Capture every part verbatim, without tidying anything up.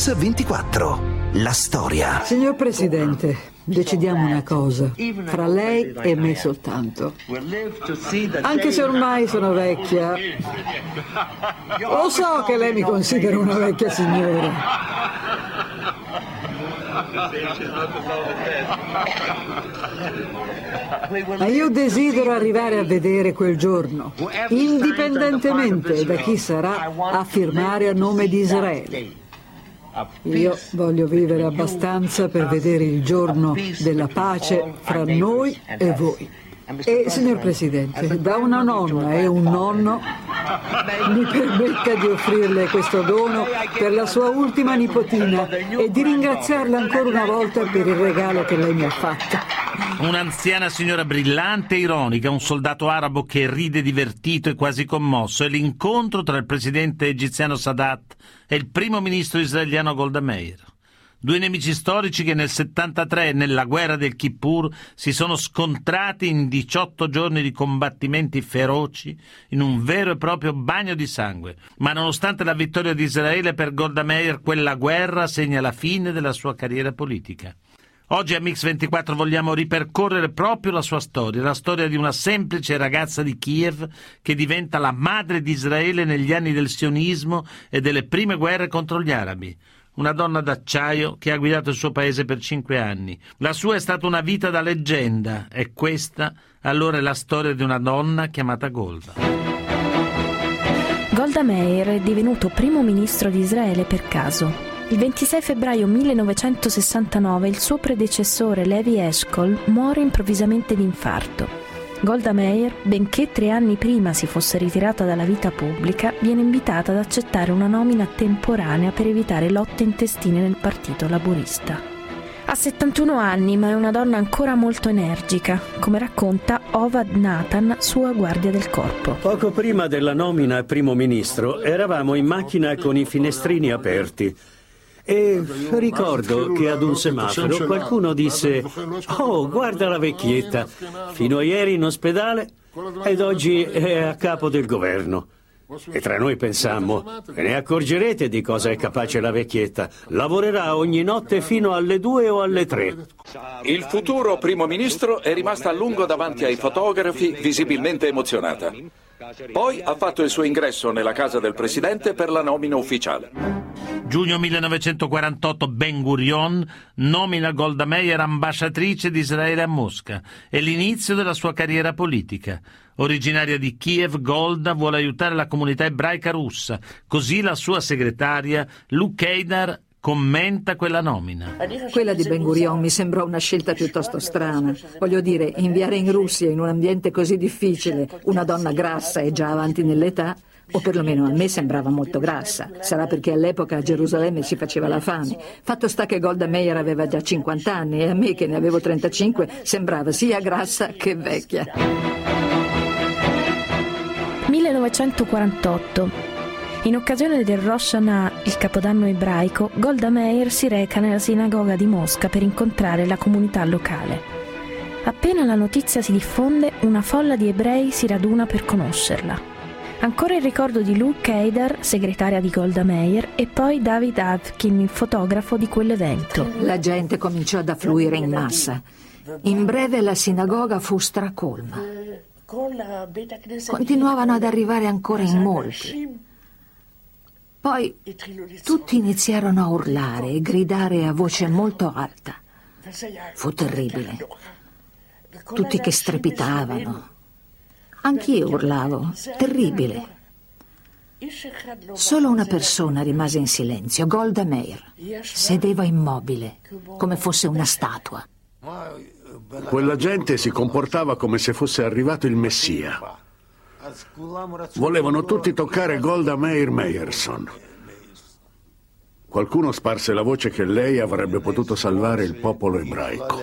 Mix ventiquattro. La storia. Signor Presidente, decidiamo una cosa, fra lei e me soltanto. Anche se ormai sono vecchia. Lo so che lei mi considera una vecchia signora. Ma io desidero arrivare a vedere quel giorno, indipendentemente da chi sarà a firmare a nome di Israele. Io voglio vivere abbastanza per vedere il giorno della pace fra noi e voi. E, signor Presidente, da una nonna e un nonno, mi permetta di offrirle questo dono per la sua ultima nipotina e di ringraziarla ancora una volta per il regalo che lei mi ha fatto. Un'anziana signora brillante e ironica, un soldato arabo che ride divertito e quasi commosso, e l'incontro tra il presidente egiziano Sadat e il primo ministro israeliano Golda Meir. Due nemici storici che nel settantatré, nella guerra del Kippur, si sono scontrati in diciotto giorni di combattimenti feroci, in un vero e proprio bagno di sangue. Ma nonostante la vittoria di Israele, per Golda Meir quella guerra segna la fine della sua carriera politica. Oggi a Mix ventiquattro vogliamo ripercorrere proprio la sua storia, la storia di una semplice ragazza di Kiev che diventa la madre di Israele negli anni del sionismo e delle prime guerre contro gli arabi. Una donna d'acciaio che ha guidato il suo paese per cinque anni. La sua è stata una vita da leggenda, e questa allora è la storia di una donna chiamata Golda. Golda Meir è divenuto primo ministro di Israele per caso. Il ventisei febbraio millenovecentosessantanove il suo predecessore Levi Eshkol muore improvvisamente di infarto. Golda Meir, benché tre anni prima si fosse ritirata dalla vita pubblica, viene invitata ad accettare una nomina temporanea per evitare lotte intestine nel Partito Laburista. Ha settantuno anni, ma è una donna ancora molto energica, come racconta Ovad Nathan, sua guardia del corpo. Poco prima della nomina a primo ministro eravamo in macchina con i finestrini aperti. E ricordo che ad un semaforo qualcuno disse: «Oh, guarda la vecchietta, fino a ieri in ospedale ed oggi è a capo del governo». E tra noi pensammo: ve ne accorgerete di cosa è capace la vecchietta, lavorerà ogni notte fino alle due o alle tre. Il futuro primo ministro è rimasta a lungo davanti ai fotografi, visibilmente emozionata. Poi ha fatto il suo ingresso nella casa del presidente per la nomina ufficiale. Giugno millenovecentoquarantotto Ben Gurion nomina Golda Meir ambasciatrice di Israele a Mosca. È l'inizio della sua carriera politica. Originaria di Kiev, Golda vuole aiutare la comunità ebraica russa. Così la sua segretaria, Luke Heidar, commenta quella nomina. Quella di Ben Gurion mi sembrò una scelta piuttosto strana. Voglio dire, inviare in Russia, in un ambiente così difficile, una donna grassa e già avanti nell'età, o perlomeno a me sembrava molto grassa. Sarà perché all'epoca a Gerusalemme si faceva la fame. Fatto sta che Golda Meir aveva già cinquanta anni e a me, che ne avevo trentacinque, sembrava sia grassa che vecchia. millenovecentoquarantotto. In occasione del Rosh Hashanah, il capodanno ebraico, Golda Meir si reca nella sinagoga di Mosca per incontrare la comunità locale. Appena la notizia si diffonde, una folla di ebrei si raduna per conoscerla. Ancora il ricordo di Luke Heidar, segretaria di Golda Meir, e poi David Avkin, il fotografo di quell'evento. La gente cominciò ad affluire in massa. In breve la sinagoga fu stracolma. Continuavano ad arrivare ancora in molti. Poi tutti iniziarono a urlare e gridare a voce molto alta. Fu terribile. Tutti che strepitavano. Anch'io urlavo. Terribile. Solo una persona rimase in silenzio, Golda Meir. Sedeva immobile, come fosse una statua. Quella gente si comportava come se fosse arrivato il Messia. Volevano tutti toccare Golda Meir Meyerson. Qualcuno sparse la voce che lei avrebbe potuto salvare il popolo ebraico.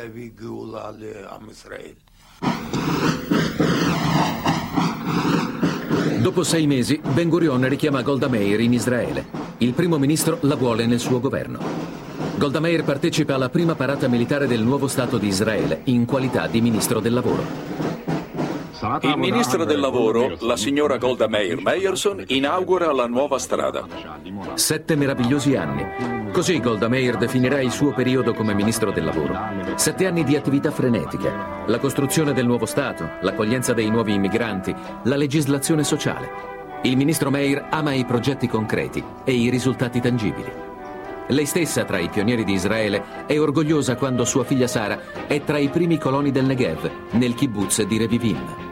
Dopo sei mesi, Ben Gurion richiama Golda Meir in Israele. Il primo ministro la vuole nel suo governo. Golda Meir partecipa alla prima parata militare del nuovo Stato di Israele in qualità di ministro del lavoro. Il ministro del lavoro, la signora Golda Meir Meyerson, inaugura la nuova strada. Sette meravigliosi anni. Così Golda Meir definirà il suo periodo come ministro del lavoro. Sette anni di attività frenetiche, la costruzione del nuovo Stato, l'accoglienza dei nuovi immigranti, la legislazione sociale. Il ministro Meir ama i progetti concreti e i risultati tangibili. Lei stessa, tra i pionieri di Israele, è orgogliosa quando sua figlia Sara è tra i primi coloni del Negev, nel kibbutz di Revivim.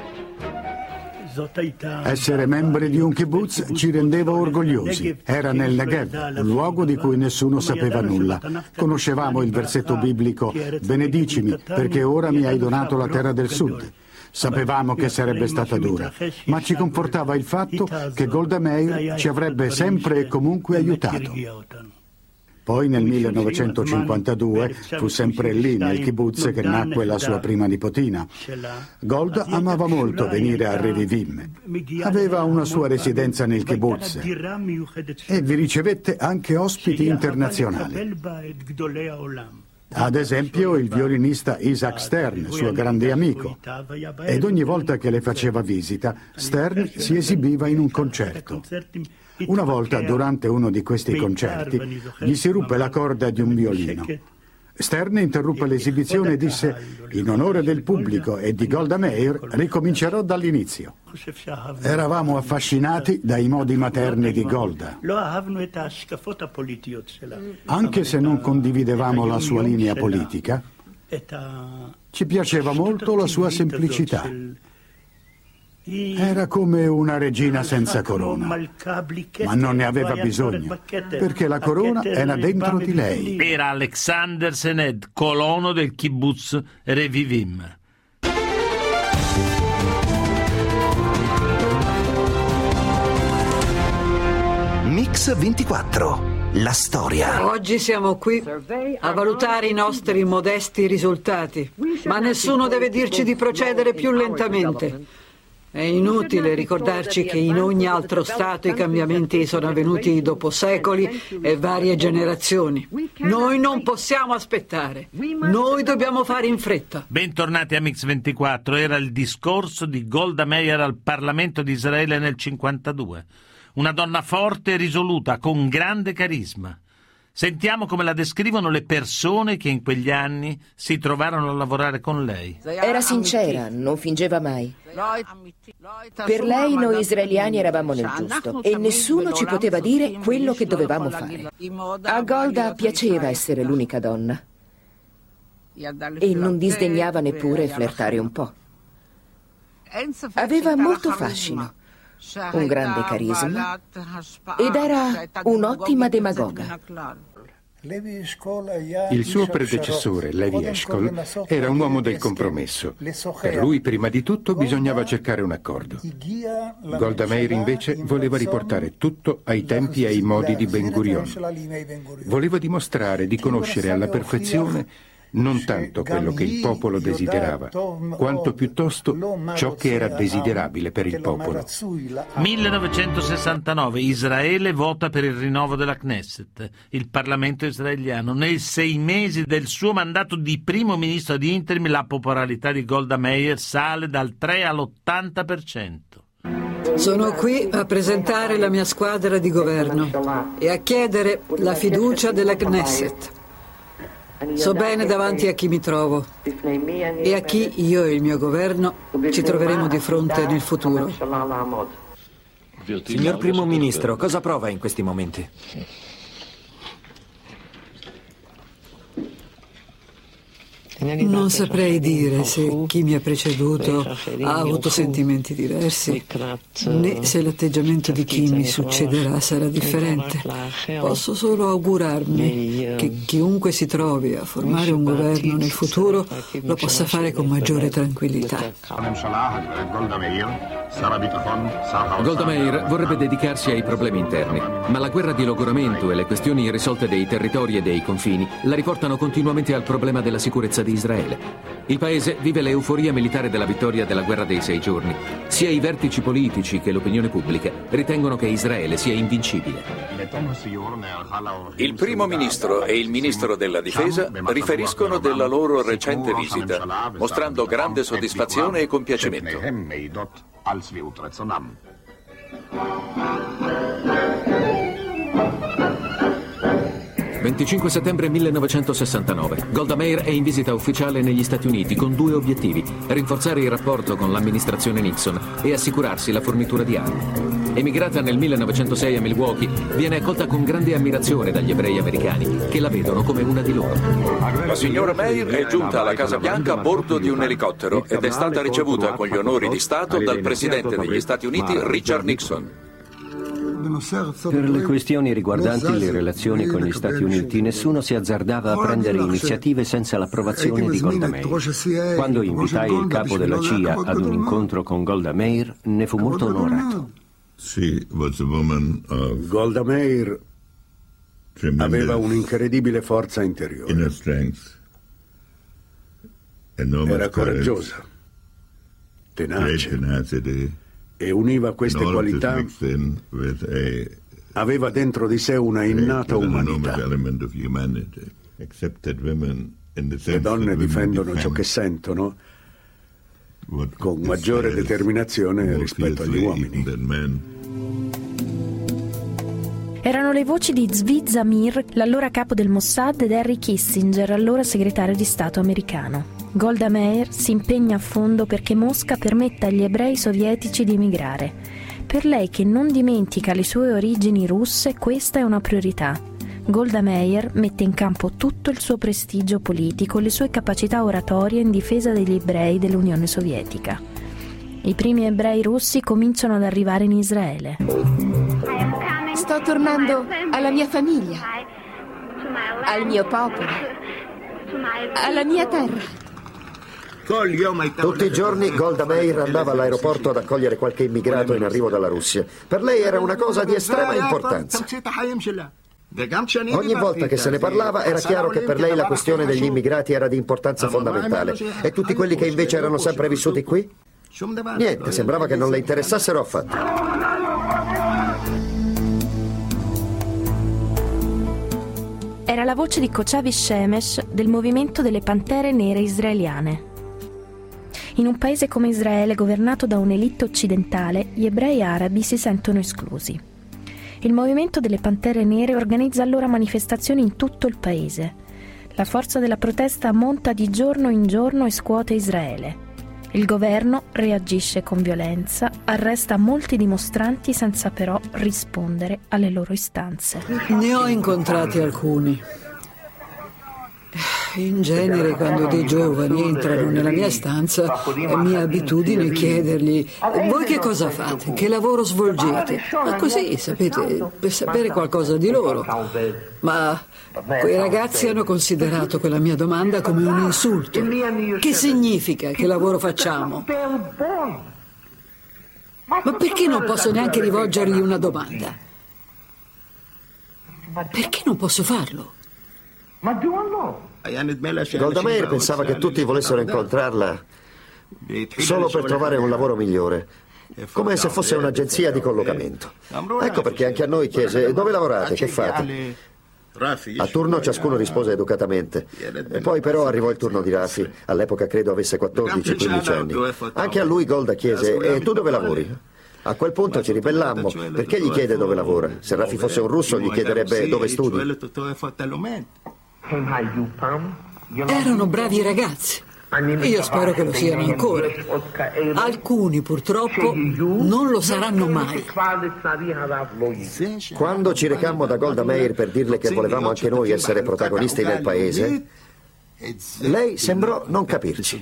Essere membri di un kibbutz ci rendeva orgogliosi. Era nel Negev, un luogo di cui nessuno sapeva nulla. Conoscevamo il versetto biblico «Benedicimi, perché ora mi hai donato la terra del sud». Sapevamo che sarebbe stata dura, ma ci confortava il fatto che Golda Meir ci avrebbe sempre e comunque aiutato. Poi nel millenovecentocinquantadue fu sempre lì, nel kibbutz, che nacque la sua prima nipotina. Golda amava molto venire a Revivim. Aveva una sua residenza nel kibbutz e vi ricevette anche ospiti internazionali. Ad esempio il violinista Isaac Stern, suo grande amico. Ed ogni volta che le faceva visita, Stern si esibiva in un concerto. Una volta, durante uno di questi concerti, gli si ruppe la corda di un violino. Stern interruppe l'esibizione e disse: «In onore del pubblico e di Golda Meir ricomincerò dall'inizio». Eravamo affascinati dai modi materni di Golda. Anche se non condividevamo la sua linea politica, ci piaceva molto la sua semplicità. Era come una regina senza corona, ma non ne aveva bisogno, perché la corona era dentro di lei. Era Alexander Sened, colono del kibbutz Revivim. Mix ventiquattro, la storia. Oggi siamo qui a valutare i nostri modesti risultati, ma nessuno deve dirci di procedere più lentamente. È inutile ricordarci che in ogni altro Stato i cambiamenti sono avvenuti dopo secoli e varie generazioni. Noi non possiamo aspettare, noi dobbiamo fare in fretta. Bentornati a Mix ventiquattro, era il discorso di Golda Meir al Parlamento di Israele nel cinquantadue. Una donna forte e risoluta, con grande carisma. Sentiamo come la descrivono le persone che in quegli anni si trovarono a lavorare con lei. Era sincera, non fingeva mai. Per lei noi israeliani eravamo nel giusto e nessuno ci poteva dire quello che dovevamo fare. A Golda piaceva essere l'unica donna e non disdegnava neppure flirtare un po'. Aveva molto fascino, un grande carisma ed era un'ottima demagoga. Il suo predecessore, Levi Eshkol, era un uomo del compromesso. Per lui, prima di tutto, bisognava cercare un accordo. Golda Meir, invece, voleva riportare tutto ai tempi e ai modi di Ben Gurion. Voleva dimostrare di conoscere alla perfezione non tanto quello che il popolo desiderava, quanto piuttosto ciò che era desiderabile per il popolo. millenovecentosessantanove, Israele vota per il rinnovo della Knesset, il Parlamento israeliano. Nei sei mesi del suo mandato di primo ministro ad interim, la popolarità di Golda Meir sale dal tre all'ottanta per cento. Sono qui a presentare la mia squadra di governo e a chiedere la fiducia della Knesset. So bene davanti a chi mi trovo e a chi io e il mio governo ci troveremo di fronte nel futuro. Signor Primo Ministro, cosa prova in questi momenti? Non saprei dire se chi mi ha preceduto ha avuto sentimenti diversi, né se l'atteggiamento di chi mi succederà sarà differente. Posso solo augurarmi che chiunque si trovi a formare un governo nel futuro lo possa fare con maggiore tranquillità. Golda Meir vorrebbe dedicarsi ai problemi interni, ma la guerra di logoramento e le questioni irrisolte dei territori e dei confini la riportano continuamente al problema della sicurezza di Israele. Il paese vive l'euforia militare della vittoria della guerra dei sei giorni. Sia i vertici politici che l'opinione pubblica ritengono che Israele sia invincibile. Il primo ministro e il ministro della difesa riferiscono della loro recente visita, mostrando grande soddisfazione e compiacimento. venticinque settembre millenovecentosessantanove. Golda Meir è in visita ufficiale negli Stati Uniti con due obiettivi: rinforzare il rapporto con l'amministrazione Nixon e assicurarsi la fornitura di armi. Emigrata nel millenovecentosei a Milwaukee, viene accolta con grande ammirazione dagli ebrei americani, che la vedono come una di loro. La signora Meir è giunta alla Casa Bianca a bordo di un elicottero ed è stata ricevuta con gli onori di Stato dal presidente degli Stati Uniti, Richard Nixon. Per le questioni riguardanti le relazioni con gli Stati Uniti, nessuno si azzardava a prendere iniziative senza l'approvazione di Golda Meir. Quando invitai il capo della C I A ad un incontro con Golda Meir, ne fu molto onorato. Golda Meir aveva un'incredibile forza interiore. Era coraggiosa, tenace, e univa queste qualità, aveva dentro di sé una innata umanità. Le donne difendono ciò che sentono con maggiore determinazione rispetto agli uomini. Erano le voci di Zvi Zamir, l'allora capo del Mossad, ed Henry Kissinger, allora segretario di Stato americano. Golda Meir si impegna a fondo perché Mosca permetta agli ebrei sovietici di emigrare. Per lei, che non dimentica le sue origini russe, questa è una priorità. Golda Meir mette in campo tutto il suo prestigio politico e le sue capacità oratorie in difesa degli ebrei dell'Unione Sovietica. I primi ebrei russi cominciano ad arrivare in Israele. Sto tornando alla mia famiglia, al mio popolo, alla mia terra. Tutti i giorni Golda Meir andava all'aeroporto ad accogliere qualche immigrato in arrivo dalla Russia. Per lei era una cosa di estrema importanza. Ogni volta che se ne parlava era chiaro che per lei la questione degli immigrati era di importanza fondamentale. E tutti quelli che invece erano sempre vissuti qui? Niente, sembrava che non le interessassero affatto. Era la voce di Kochavi Shemesh del movimento delle Pantere Nere israeliane. In un paese come Israele, governato da un'elite occidentale, gli ebrei arabi si sentono esclusi. Il movimento delle Pantere Nere organizza allora manifestazioni in tutto il paese. La forza della protesta monta di giorno in giorno e scuote Israele. Il governo reagisce con violenza, arresta molti dimostranti senza però rispondere alle loro istanze. Ne ho incontrati alcuni. In genere, quando dei giovani entrano nella mia stanza, è mia abitudine chiedergli: voi che cosa fate? Che lavoro svolgete? Ma così, sapete, per sapere qualcosa di loro. Ma quei ragazzi hanno considerato quella mia domanda come un insulto. Che significa che lavoro facciamo? Ma perché non posso neanche rivolgergli una domanda? Perché non posso farlo? Golda Meir pensava che tutti volessero incontrarla solo per trovare un lavoro migliore, come se fosse un'agenzia di collocamento. Ecco perché anche a noi chiese: dove lavorate, che fate? A turno ciascuno rispose educatamente. E poi però arrivò il turno di Rafi. All'epoca credo avesse quattordici quindici anni. Anche a lui Golda chiese: e tu dove lavori? A quel punto ci ribellammo. Perché gli chiede dove lavora? Se Rafi fosse un russo gli chiederebbe dove studi. Erano bravi ragazzi. Io spero che lo siano ancora. Alcuni purtroppo non lo saranno mai. Quando ci recammo da Golda Meir per dirle che volevamo anche noi essere protagonisti nel paese, lei sembrò non capirci.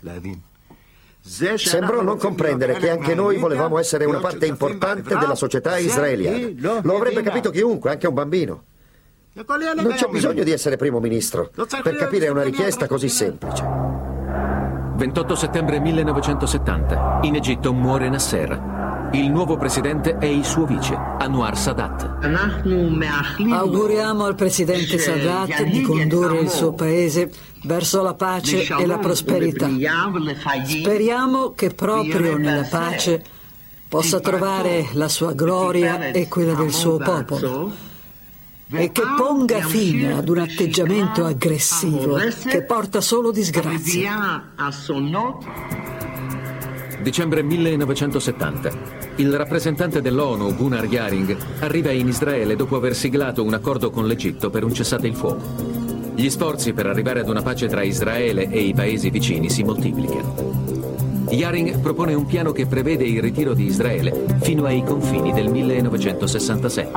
Sembrò non comprendere che anche noi volevamo essere una parte importante della società israeliana. Lo avrebbe capito chiunque, anche un bambino. Non c'è bisogno di essere primo ministro per capire una richiesta così semplice. ventotto settembre millenovecentosettanta. In Egitto muore Nasser. Il nuovo presidente è il suo vice, Anwar Sadat. Auguriamo al presidente Sadat di condurre il suo paese verso la pace e la prosperità. Speriamo che proprio nella pace possa trovare la sua gloria e quella del suo popolo, e che ponga fine ad un atteggiamento aggressivo che porta solo disgrazia. Dicembre millenovecentosettanta. Il rappresentante dell'ONU, Gunnar Yaring, arriva in Israele dopo aver siglato un accordo con l'Egitto per un cessate il fuoco. Gli sforzi per arrivare ad una pace tra Israele e i paesi vicini si moltiplicano. Yaring propone un piano che prevede il ritiro di Israele fino ai confini del millenovecentosessantasette.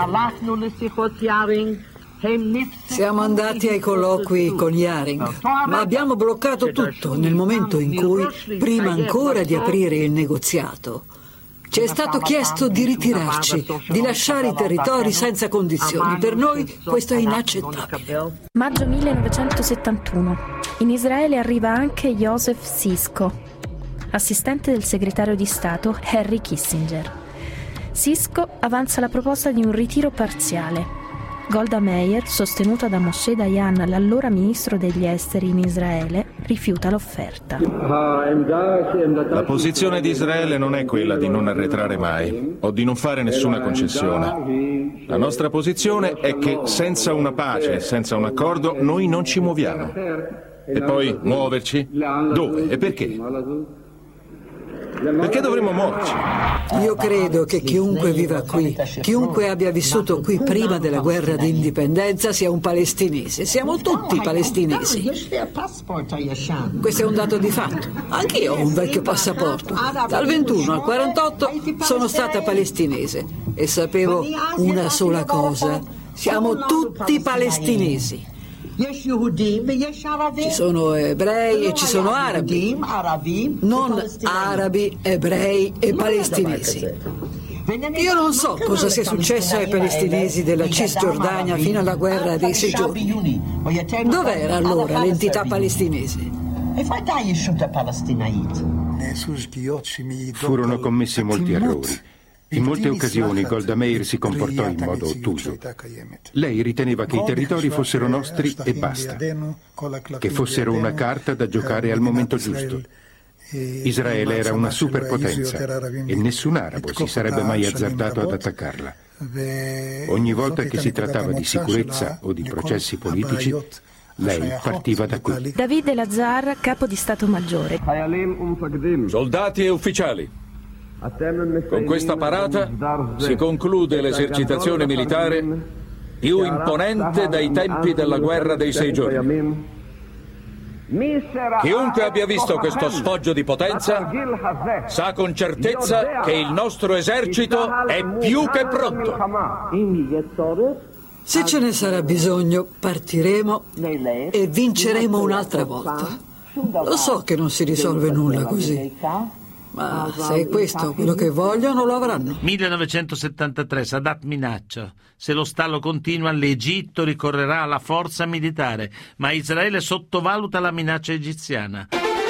Siamo andati ai colloqui con Yaring, ma abbiamo bloccato tutto nel momento in cui, prima ancora di aprire il negoziato, ci è stato chiesto di ritirarci, di lasciare i territori senza condizioni. Per noi questo è inaccettabile. Maggio millenovecentosettantuno. In Israele arriva anche Joseph Sisko, assistente del segretario di Stato Henry Kissinger. Sisko avanza la proposta di un ritiro parziale. Golda Meir, sostenuta da Moshe Dayan, l'allora ministro degli esteri in Israele, rifiuta l'offerta. La posizione di Israele non è quella di non arretrare mai o di non fare nessuna concessione. La nostra posizione è che senza una pace, senza un accordo, noi non ci muoviamo. E poi muoverci? Dove e perché? Perché dovremmo muoverci? Io credo che chiunque viva qui, chiunque abbia vissuto qui prima della guerra di indipendenza sia un palestinese. Siamo tutti palestinesi. Questo è un dato di fatto. Anch'io ho un vecchio passaporto. Dal ventuno al quarantotto sono stata palestinese e sapevo una sola cosa: siamo tutti palestinesi. Ci sono ebrei e ci sono arabi, non arabi, ebrei e palestinesi. Io non so cosa sia successo ai palestinesi della Cisgiordania fino alla guerra dei sei giorni. Dov'era allora l'entità palestinese? Furono commessi molti errori. In molte occasioni Golda Meir si comportò in modo ottuso. Lei riteneva che i territori fossero nostri e basta, che fossero una carta da giocare al momento giusto. Israele era una superpotenza e nessun arabo si sarebbe mai azzardato ad attaccarla. Ogni volta che si trattava di sicurezza o di processi politici, lei partiva da qui. David El-Azhar, capo di Stato Maggiore. Soldati e ufficiali, con questa parata si conclude l'esercitazione militare più imponente dai tempi della guerra dei sei giorni. Chiunque abbia visto questo sfoggio di potenza sa con certezza che il nostro esercito è più che pronto. Se ce ne sarà bisogno, partiremo e vinceremo un'altra volta. Lo so che non si risolve nulla così, ma se è questo quello che vogliono, lo avranno. millenovecentosettantatré, Sadat minaccia: se lo stallo continua, l'Egitto ricorrerà alla forza militare, ma Israele sottovaluta la minaccia egiziana.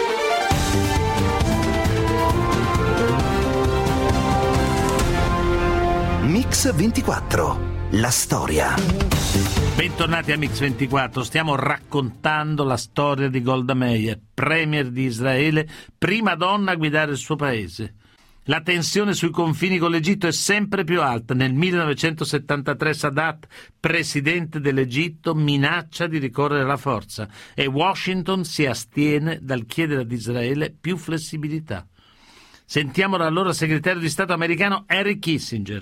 Mix ventiquattro, la storia. Bentornati a Mix ventiquattro, stiamo raccontando la storia di Golda Meir, premier di Israele, prima donna a guidare il suo paese. La tensione sui confini con l'Egitto è sempre più alta. Nel millenovecentosettantatré Sadat, presidente dell'Egitto, minaccia di ricorrere alla forza e Washington si astiene dal chiedere ad Israele più flessibilità. Sentiamo l'allora segretario di Stato americano Henry Kissinger.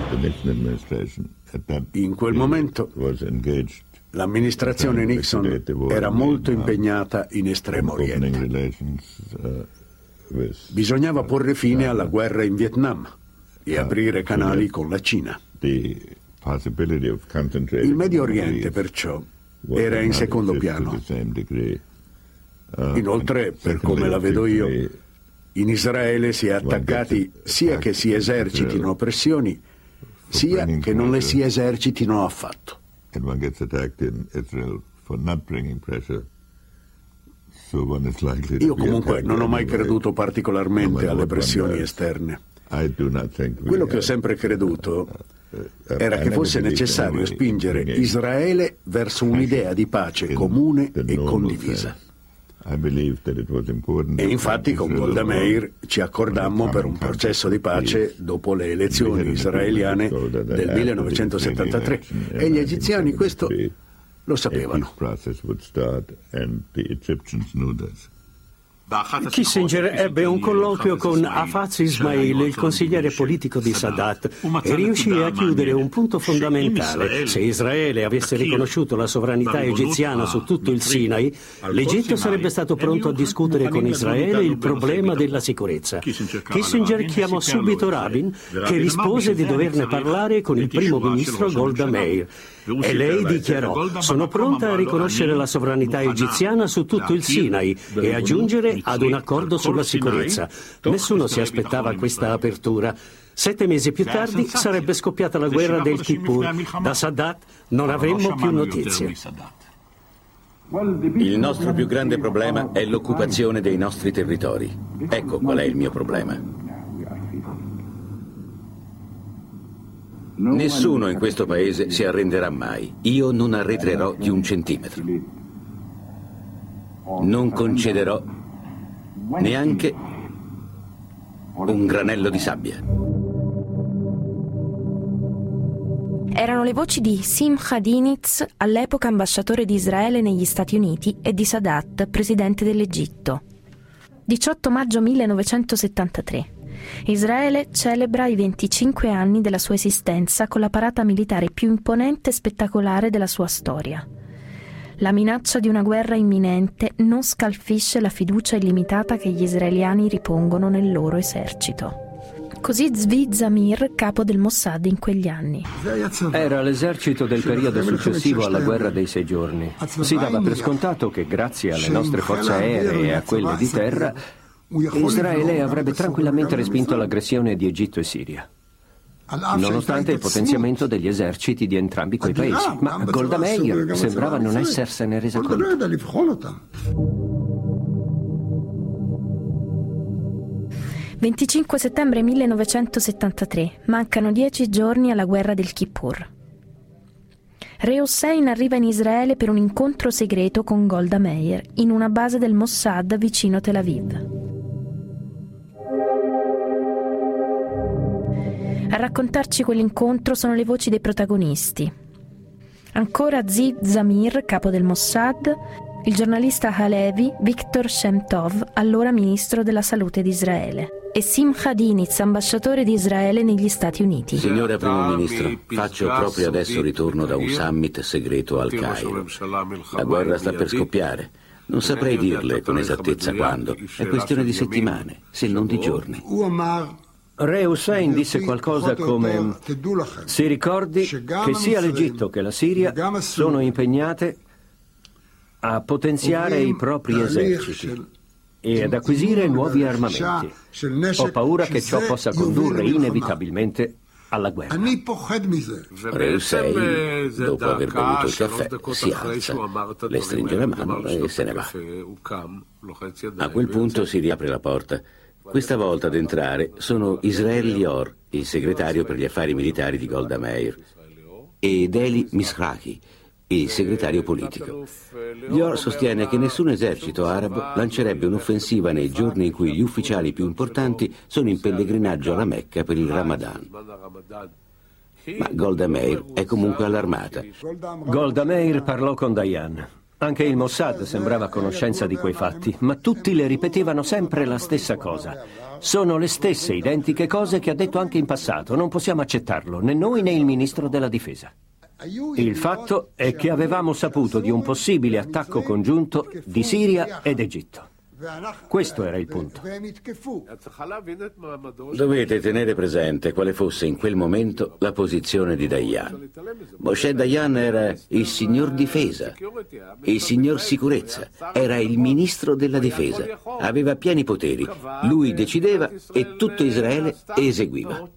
In quel momento l'amministrazione Nixon era molto impegnata in Estremo Oriente. Bisognava porre fine alla guerra in Vietnam e aprire canali con la Cina. Il Medio Oriente, perciò, era in secondo piano. Inoltre, per come la vedo io, in Israele si è attaccati sia che si esercitino pressioni, sia che non le si esercitino affatto. Io comunque non ho mai creduto particolarmente alle pressioni esterne. Quello che ho sempre creduto era che fosse necessario spingere Israele verso un'idea di pace comune e condivisa. E infatti con Golda Meir ci accordammo per un processo di pace dopo le elezioni israeliane del millenovecentosettantatré e gli egiziani questo lo sapevano. Kissinger ebbe un colloquio con Hafez Ismail, il consigliere politico di Sadat, e riuscì a chiudere un punto fondamentale. Se Israele avesse riconosciuto la sovranità egiziana su tutto il Sinai, l'Egitto sarebbe stato pronto a discutere con Israele il problema della sicurezza. Kissinger chiamò subito Rabin, che rispose di doverne parlare con il primo ministro Golda Meir. E lei dichiarò: sono pronta a riconoscere la sovranità egiziana su tutto il Sinai e a giungere ad un accordo sulla sicurezza. Nessuno si aspettava questa apertura. Sette mesi più tardi sarebbe scoppiata la guerra del Kippur. Da Sadat non avremmo più notizie. Il nostro più grande problema è l'occupazione dei nostri territori. Ecco qual è il mio problema. Nessuno in questo paese si arrenderà mai. Io non arretrerò di un centimetro. Non concederò neanche un granello di sabbia. Erano le voci di Simcha Dinitz, all'epoca ambasciatore di Israele negli Stati Uniti, e di Sadat, presidente dell'Egitto. diciotto maggio millenovecentosettantatré. Israele celebra i venticinque anni della sua esistenza con la parata militare più imponente e spettacolare della sua storia. La minaccia di una guerra imminente non scalfisce la fiducia illimitata che gli israeliani ripongono nel loro esercito. Così Zvi Zamir, capo del Mossad in quegli anni. Era l'esercito del periodo successivo alla guerra dei sei giorni. Si dava per scontato che grazie alle nostre forze aeree e a quelle di terra Israele avrebbe tranquillamente respinto l'aggressione di Egitto e Siria, nonostante il potenziamento degli eserciti di entrambi quei paesi. Ma Golda Meir sembrava non essersene resa conto. venticinque settembre millenovecentosettantatré. Mancano dieci giorni alla guerra del Kippur. Re Hussein arriva in Israele per un incontro segreto con Golda Meir in una base del Mossad vicino Tel Aviv. A raccontarci quell'incontro sono le voci dei protagonisti. Ancora Zvi Zamir, capo del Mossad, il giornalista Halevi, Victor Shem Tov, allora ministro della salute di Israele, e Simcha Dinitz, ambasciatore di Israele negli Stati Uniti. Signora Primo Ministro, faccio proprio adesso ritorno da un summit segreto al Cairo. La guerra sta per scoppiare. Non saprei dirle con esattezza quando. È questione di settimane, se non di giorni. Re Hussein disse qualcosa come: si ricordi che sia l'Egitto che la Siria sono impegnate a potenziare i propri eserciti e ad acquisire nuovi armamenti. Ho paura che ciò possa condurre inevitabilmente alla guerra. Re Hussein, dopo aver bevuto il caffè, si alza, le stringe la mano e se ne va. A quel punto si riapre la porta. Questa volta ad entrare sono Israel Lior, il segretario per gli affari militari di Golda Meir, ed Eli Mizrahi, il segretario politico. Lior sostiene che nessun esercito arabo lancerebbe un'offensiva nei giorni in cui gli ufficiali più importanti sono in pellegrinaggio alla Mecca per il Ramadan. Ma Golda Meir è comunque allarmata. Golda Meir parlò con Dayan. Anche il Mossad sembrava a conoscenza di quei fatti, ma tutti le ripetevano sempre la stessa cosa. Sono le stesse identiche cose che ha detto anche in passato. Non possiamo accettarlo, né noi né il ministro della difesa. Il fatto è che avevamo saputo di un possibile attacco congiunto di Siria ed Egitto. Questo era il punto. Dovete tenere presente quale fosse in quel momento la posizione di Dayan. Moshe Dayan era il signor difesa, il signor sicurezza, era il ministro della difesa, aveva pieni poteri, lui decideva e tutto Israele eseguiva.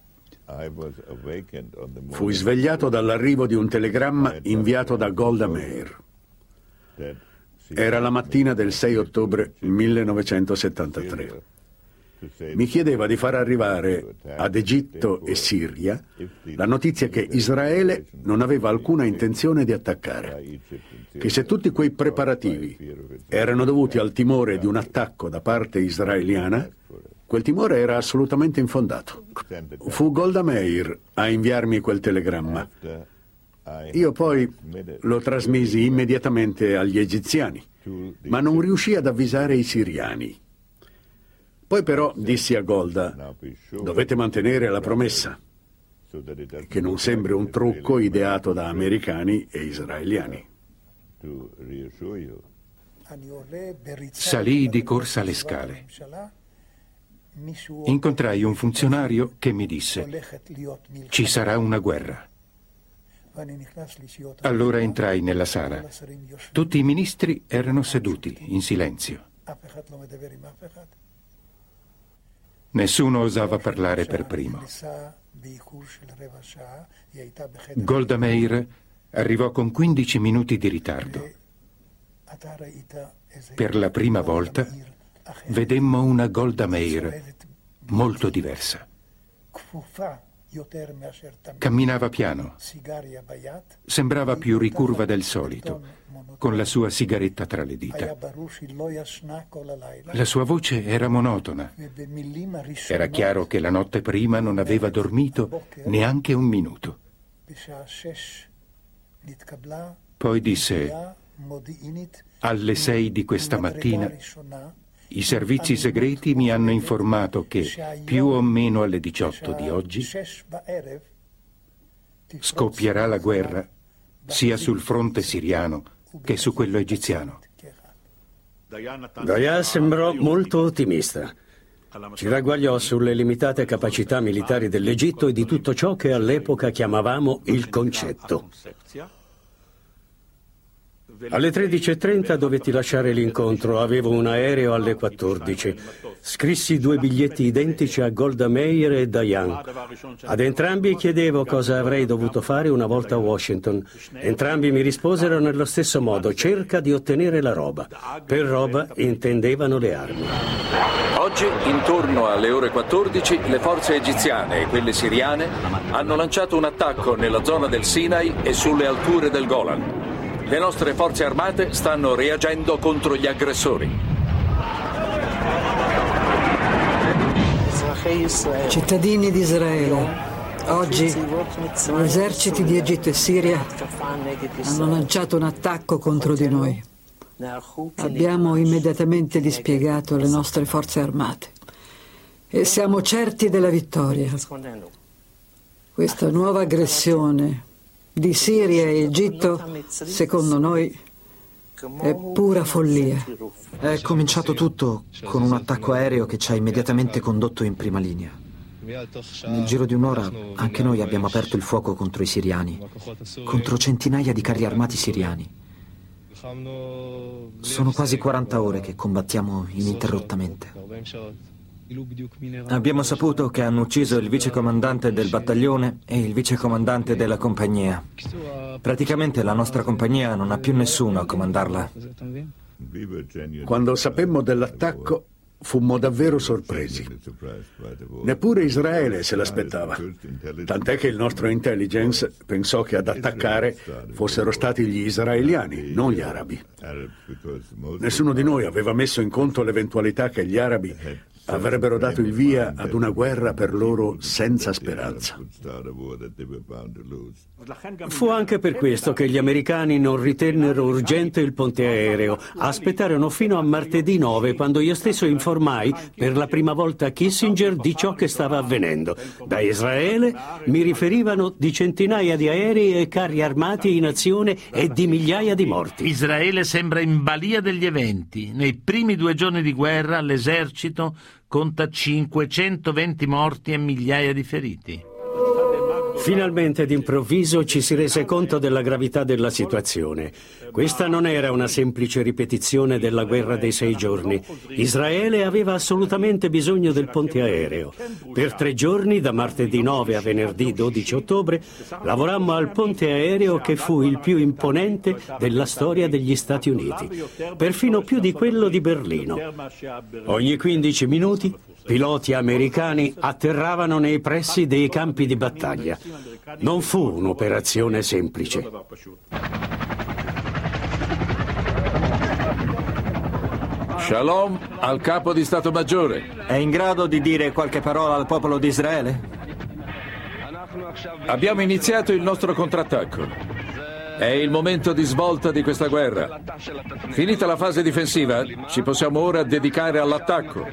Fui svegliato dall'arrivo di un telegramma inviato da Golda Meir. Era la mattina del sei ottobre millenovecentosettantatré. mi chiedeva di far arrivare ad Egitto e Siria la notizia che Israele non aveva alcuna intenzione di attaccare, che se tutti quei preparativi erano dovuti al timore di un attacco da parte israeliana, quel timore era assolutamente infondato. Fu Golda Meir a inviarmi quel telegramma. Io poi lo trasmisi immediatamente agli egiziani, ma non riuscì ad avvisare i siriani. Poi però dissi a Golda: dovete mantenere la promessa, che non sembri un trucco ideato da americani e israeliani. Salii di corsa le scale. Incontrai un funzionario che mi disse: ci sarà una guerra. Allora entrai nella sala. Tutti i ministri erano seduti in silenzio. Nessuno osava parlare per primo. Golda Meir arrivò con quindici minuti di ritardo. Per la prima volta vedemmo una Golda Meir molto diversa. Camminava piano, sembrava più ricurva del solito, con la sua sigaretta tra le dita. La sua voce era monotona. Era chiaro che la notte prima non aveva dormito neanche un minuto. Poi disse: alle sei di questa mattina i servizi segreti mi hanno informato che, più o meno alle diciotto di oggi, scoppierà la guerra sia sul fronte siriano che su quello egiziano. Dayan sembrò molto ottimista. Ci ragguagliò sulle limitate capacità militari dell'Egitto e di tutto ciò che all'epoca chiamavamo il concetto. Alle tredici e trenta dovetti lasciare l'incontro, avevo un aereo alle quattordici. Scrissi due biglietti identici a Golda Meir e Dayan. Ad entrambi chiedevo cosa avrei dovuto fare una volta a Washington. Entrambi mi risposero nello stesso modo: cerca di ottenere la roba. Per roba intendevano le armi. Oggi, intorno alle ore quattordici, le forze egiziane e quelle siriane hanno lanciato un attacco nella zona del Sinai e sulle alture del Golan. Le nostre forze armate stanno reagendo contro gli aggressori. Cittadini di Israele, oggi gli eserciti di Egitto e Siria hanno lanciato un attacco contro di noi. Abbiamo immediatamente dispiegato le nostre forze armate e siamo certi della vittoria. Questa nuova aggressione di Siria e Egitto, secondo noi, è pura follia. È cominciato tutto con un attacco aereo che ci ha immediatamente condotto in prima linea. Nel giro di un'ora anche noi abbiamo aperto il fuoco contro i siriani, contro centinaia di carri armati siriani. Sono quasi quaranta ore che combattiamo ininterrottamente. Abbiamo saputo che hanno ucciso il vicecomandante del battaglione e il vicecomandante della compagnia. Praticamente la nostra compagnia non ha più nessuno a comandarla. Quando sapemmo dell'attacco, fummo davvero sorpresi. Neppure Israele se l'aspettava. Tant'è che il nostro intelligence pensò che ad attaccare fossero stati gli israeliani, non gli arabi. Nessuno di noi aveva messo in conto l'eventualità che gli arabi avrebbero dato il via ad una guerra per loro senza speranza. Fu anche per questo che gli americani non ritennero urgente il ponte aereo. Aspettarono fino a martedì nove, quando io stesso informai per la prima volta Kissinger di ciò che stava avvenendo. Da Israele mi riferivano di centinaia di aerei e carri armati in azione e di migliaia di morti. Israele sembra in balia degli eventi. Nei primi due giorni di guerra l'esercito conta cinquecentoventi morti e migliaia di feriti. Finalmente d'improvviso ci si rese conto della gravità della situazione. Questa non era una semplice ripetizione della guerra dei sei giorni. Israele aveva assolutamente bisogno del ponte aereo. Per tre giorni, da martedì nove a venerdì dodici ottobre, lavorammo al ponte aereo che fu il più imponente della storia degli Stati Uniti, perfino più di quello di Berlino. Ogni quindici minuti piloti americani atterravano nei pressi dei campi di battaglia. Non fu un'operazione semplice. Shalom al capo di Stato Maggiore. È in grado di dire qualche parola al popolo di Israele? Abbiamo iniziato il nostro contrattacco. È il momento di svolta di questa guerra. Finita la fase difensiva, ci possiamo ora dedicare all'attacco.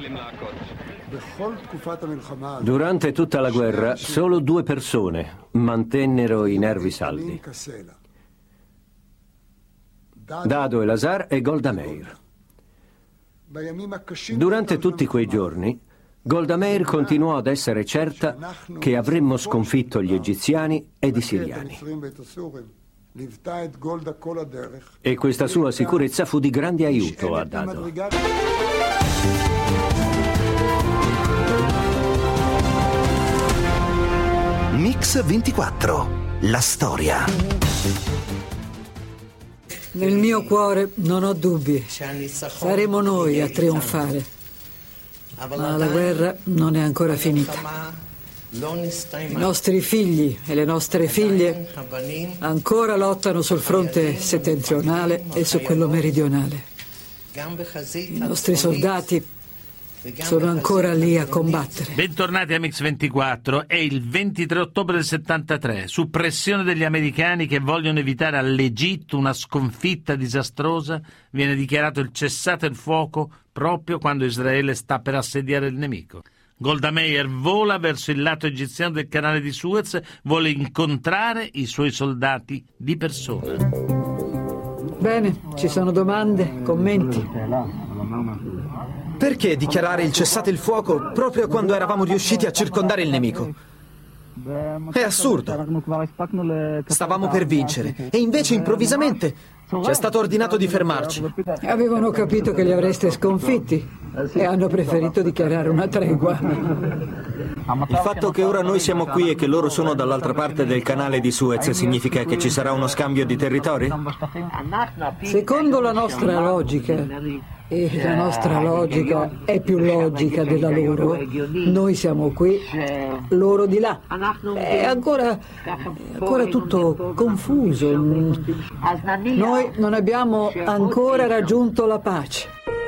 Durante tutta la guerra, solo due persone mantennero i nervi saldi: Dado Elazar e Golda Meir. Durante tutti quei giorni, Golda Meir continuò ad essere certa che avremmo sconfitto gli egiziani ed i siriani. E questa sua sicurezza fu di grande aiuto a Dado. Mix ventiquattro, la storia. Nel mio cuore non ho dubbi. Saremo noi a trionfare. Ma la guerra non è ancora finita. I nostri figli e le nostre figlie ancora lottano sul fronte settentrionale e su quello meridionale. I nostri soldati sono ancora lì a combattere. Bentornati a Mix ventiquattro. È il ventitré ottobre del settantatré. Su pressione degli americani che vogliono evitare all'Egitto una sconfitta disastrosa, viene dichiarato il cessate il fuoco proprio quando Israele sta per assediare il nemico. Golda Meir vola verso il lato egiziano del canale di Suez, vuole incontrare i suoi soldati di persona. Bene, ci sono domande, commenti? Perché dichiarare il cessate il fuoco proprio quando eravamo riusciti a circondare il nemico? È assurdo. Stavamo per vincere e invece improvvisamente ci è stato ordinato di fermarci. Avevano capito che li avreste sconfitti e hanno preferito dichiarare una tregua. Il fatto che ora noi siamo qui e che loro sono dall'altra parte del canale di Suez significa che ci sarà uno scambio di territori? Secondo la nostra logica, e la nostra logica è più logica della loro, noi siamo qui, loro di là. È ancora, è ancora tutto confuso. Noi non abbiamo ancora raggiunto la pace.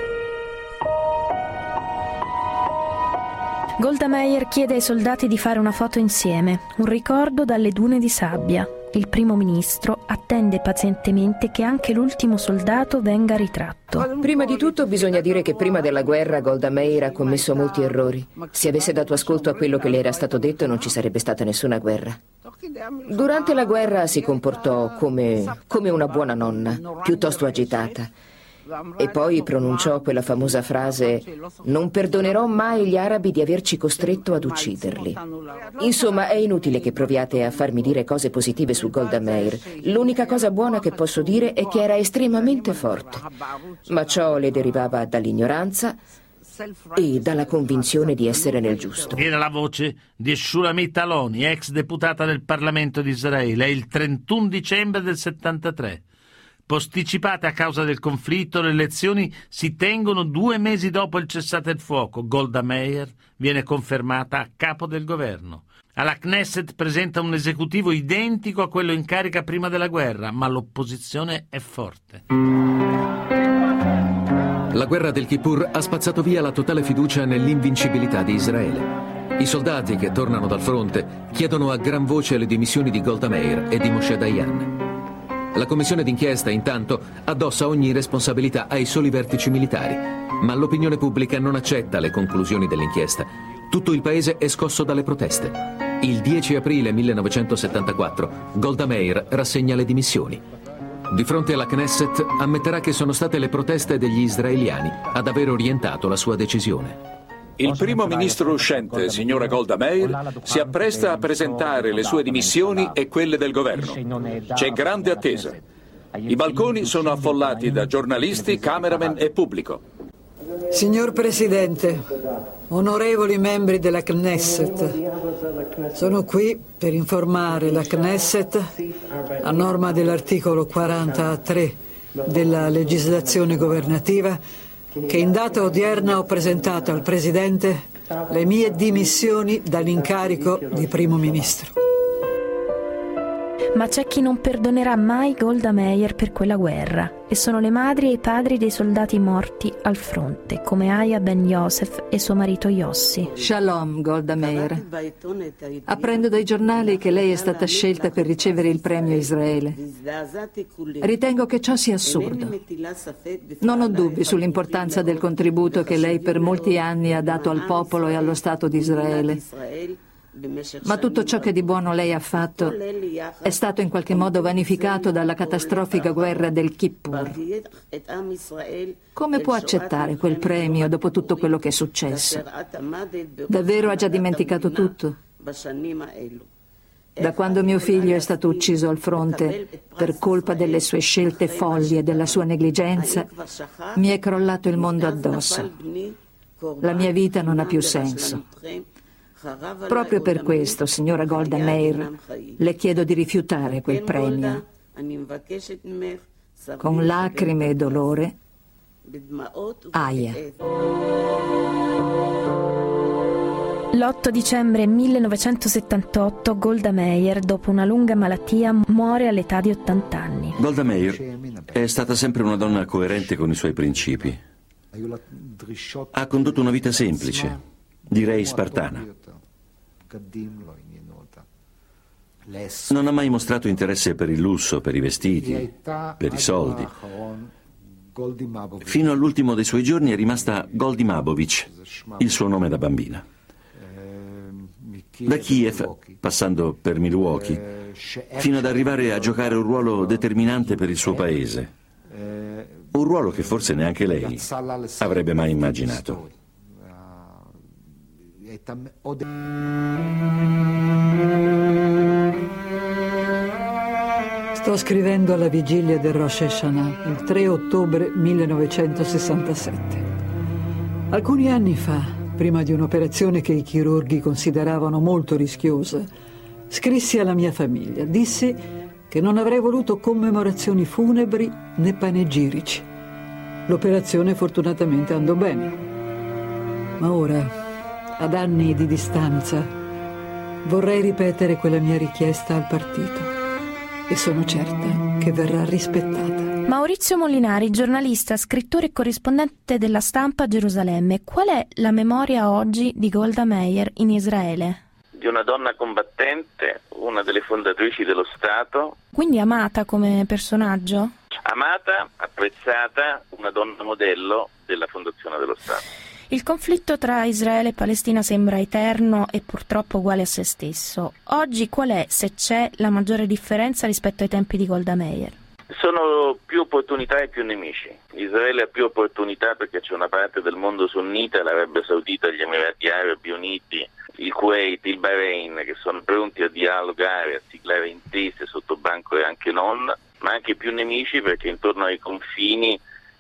Golda Meir chiede ai soldati di fare una foto insieme, un ricordo dalle dune di sabbia. Il primo ministro attende pazientemente che anche l'ultimo soldato venga ritratto. Prima di tutto bisogna dire che prima della guerra Golda Meir ha commesso molti errori. Se avesse dato ascolto a quello che le era stato detto non ci sarebbe stata nessuna guerra. Durante la guerra si comportò come, come una buona nonna, piuttosto agitata. E poi pronunciò quella famosa frase: non perdonerò mai gli arabi di averci costretto ad ucciderli. Insomma, è inutile che proviate a farmi dire cose positive su Golda Meir. L'unica cosa buona che posso dire è che era estremamente forte, ma ciò le derivava dall'ignoranza e dalla convinzione di essere nel giusto. Era la voce di Shulamit Aloni, ex deputata del Parlamento di Israele. È il trentuno dicembre del settantatré. Posticipate a causa del conflitto, le elezioni si tengono due mesi dopo il cessate il fuoco. Golda Meir viene confermata a capo del governo. Alla Knesset presenta un esecutivo identico a quello in carica prima della guerra, ma l'opposizione è forte. La guerra del Kippur ha spazzato via la totale fiducia nell'invincibilità di Israele. I soldati che tornano dal fronte chiedono a gran voce le dimissioni di Golda Meir e di Moshe Dayan. La commissione d'inchiesta, intanto, addossa ogni responsabilità ai soli vertici militari, ma l'opinione pubblica non accetta le conclusioni dell'inchiesta. Tutto il paese è scosso dalle proteste. Il dieci aprile millenovecentosettantaquattro Golda Meir rassegna le dimissioni. Di fronte alla Knesset ammetterà che sono state le proteste degli israeliani ad aver orientato la sua decisione. Il primo ministro uscente, signora Golda Meir, si appresta a presentare le sue dimissioni e quelle del governo. C'è grande attesa. I balconi sono affollati da giornalisti, cameraman e pubblico. Signor Presidente, onorevoli membri della Knesset, sono qui per informare la Knesset, a norma dell'articolo quarantatré della legislazione governativa, che in data odierna ho presentato al Presidente le mie dimissioni dall'incarico di primo ministro. Ma c'è chi non perdonerà mai Golda Meir per quella guerra, e sono le madri e i padri dei soldati morti al fronte, come Aya Ben Yosef e suo marito Yossi. Shalom, Golda Meir. Apprendo dai giornali che lei è stata scelta per ricevere il premio Israele. Ritengo che ciò sia assurdo. Non ho dubbi sull'importanza del contributo che lei per molti anni ha dato al popolo e allo Stato di Israele. Ma tutto ciò che di buono lei ha fatto è stato in qualche modo vanificato dalla catastrofica guerra del Kippur. Come può accettare quel premio dopo tutto quello che è successo? Davvero ha già dimenticato tutto? Da quando mio figlio è stato ucciso al fronte per colpa delle sue scelte folli e della sua negligenza, mi è crollato il mondo addosso. La mia vita non ha più senso. Proprio per questo, signora Golda Meir, le chiedo di rifiutare quel premio. Con lacrime e dolore, Aya. L'otto dicembre millenovecentosettantotto Golda Meir, dopo una lunga malattia, muore all'età di ottanta anni. Golda Meir è stata sempre una donna coerente con i suoi principi. Ha condotto una vita semplice, direi spartana. Non ha mai mostrato interesse per il lusso, per i vestiti, per i soldi. Fino all'ultimo dei suoi giorni è rimasta Goldi Mabovich, il suo nome da bambina. Da Kiev, passando per Milwaukee, fino ad arrivare a giocare un ruolo determinante per il suo paese. Un ruolo che forse neanche lei avrebbe mai immaginato. Sto scrivendo alla vigilia del Rosh Hashanah, il tre ottobre millenovecentosessantasette. Alcuni anni fa, prima di un'operazione che i chirurghi consideravano molto rischiosa, scrissi alla mia famiglia. Dissi che non avrei voluto commemorazioni funebri né panegirici. L'operazione fortunatamente andò bene. Ma ora, ad anni di distanza, vorrei ripetere quella mia richiesta al partito e sono certa che verrà rispettata. Maurizio Molinari, giornalista, scrittore e corrispondente della Stampa a Gerusalemme. Qual è la memoria oggi di Golda Meir in Israele? Di una donna combattente, una delle fondatrici dello Stato. Quindi amata come personaggio? Amata, apprezzata, una donna modello della fondazione dello Stato. Il conflitto tra Israele e Palestina sembra eterno e purtroppo uguale a se stesso. Oggi qual è, se c'è, la maggiore differenza rispetto ai tempi di Golda Meir? Sono più opportunità e più nemici. Israele ha più opportunità perché c'è una parte del mondo sunnita, l'Arabia Saudita, gli Emirati Arabi Uniti, il Kuwait, il Bahrain, che sono pronti a dialogare, a siglare intese sotto banco e anche non, ma anche più nemici perché intorno ai confini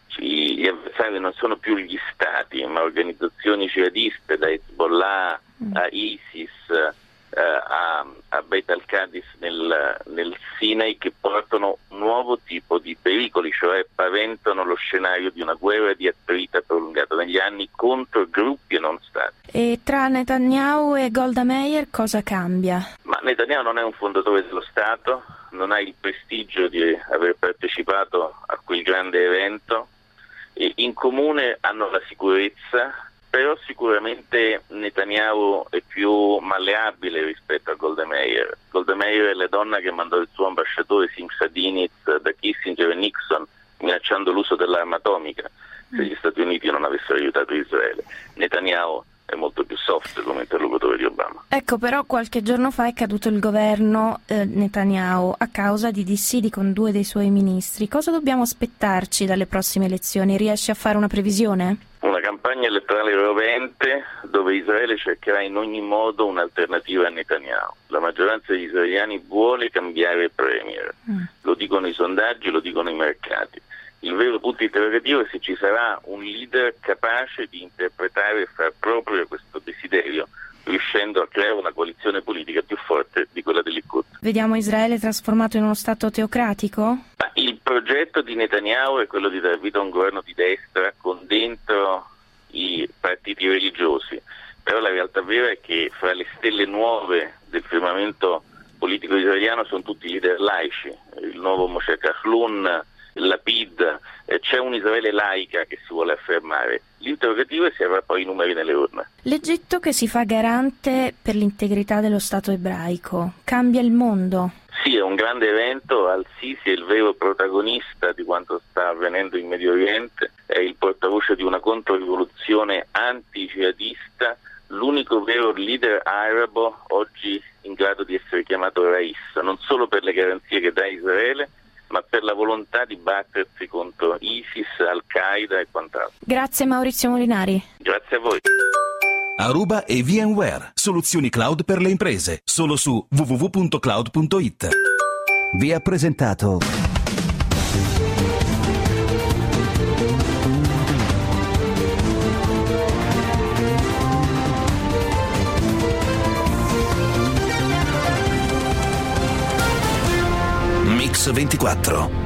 gli avversari non sono più gli stati, ma organizzazioni jihadiste, da Hezbollah a ISIS, eh, a, a Beit al-Qadis nel, nel Sinai, che portano un nuovo tipo di pericoli, cioè paventano lo scenario di una guerra di attrita prolungata negli anni contro gruppi e non stati. E tra Netanyahu e Golda Meir cosa cambia? Ma Netanyahu non è un fondatore dello Stato, non ha il prestigio di aver partecipato a quel grande evento. E in comune hanno la sicurezza, però sicuramente Netanyahu è più malleabile rispetto a Golda Meir. Golda Meir è la donna che mandò il suo ambasciatore Simcha Dinitz da Kissinger e Nixon minacciando l'uso dell'arma atomica se gli Stati Uniti non avessero aiutato Israele. Netanyahu è molto più soft come interlocutore di Obama. Ecco, però qualche giorno fa è caduto il governo eh, Netanyahu a causa di dissidi con due dei suoi ministri. Cosa dobbiamo aspettarci dalle prossime elezioni? Riesce a fare una previsione? Una campagna elettorale rovente dove Israele cercherà in ogni modo un'alternativa a Netanyahu. La maggioranza degli israeliani vuole cambiare premier. Mm. Lo dicono i sondaggi, lo dicono i mercati. Il vero punto interrogativo è se ci sarà un leader capace di interpretare e far proprio questo desiderio, riuscendo a creare una coalizione politica più forte di quella del Likud. Vediamo Israele trasformato in uno stato teocratico? Ma il progetto di Netanyahu è quello di dar vita a un governo di destra con dentro i partiti religiosi. Però la realtà vera è che fra le stelle nuove del firmamento politico israeliano sono tutti leader laici, il nuovo Moshe Kahlun, Lapid, eh, c'è un Israele laica che si vuole affermare. L'interrogativo è se avrà poi i numeri nelle urne. L'Egitto che si fa garante per l'integrità dello Stato ebraico cambia il mondo? Sì, è un grande evento. Al-Sisi è il vero protagonista di quanto sta avvenendo in Medio Oriente, è il portavoce di una controrivoluzione anti-jihadista, l'unico vero leader arabo oggi in grado di essere chiamato Rais, non solo per le garanzie che dà Israele, ma per la volontà di battersi contro ISIS, Al-Qaeda e quant'altro. Grazie Maurizio Molinari. Grazie a voi. Aruba e VMware, soluzioni cloud per le imprese, solo su w w w punto cloud punto i t. Vi ha presentato Mix ventiquattro.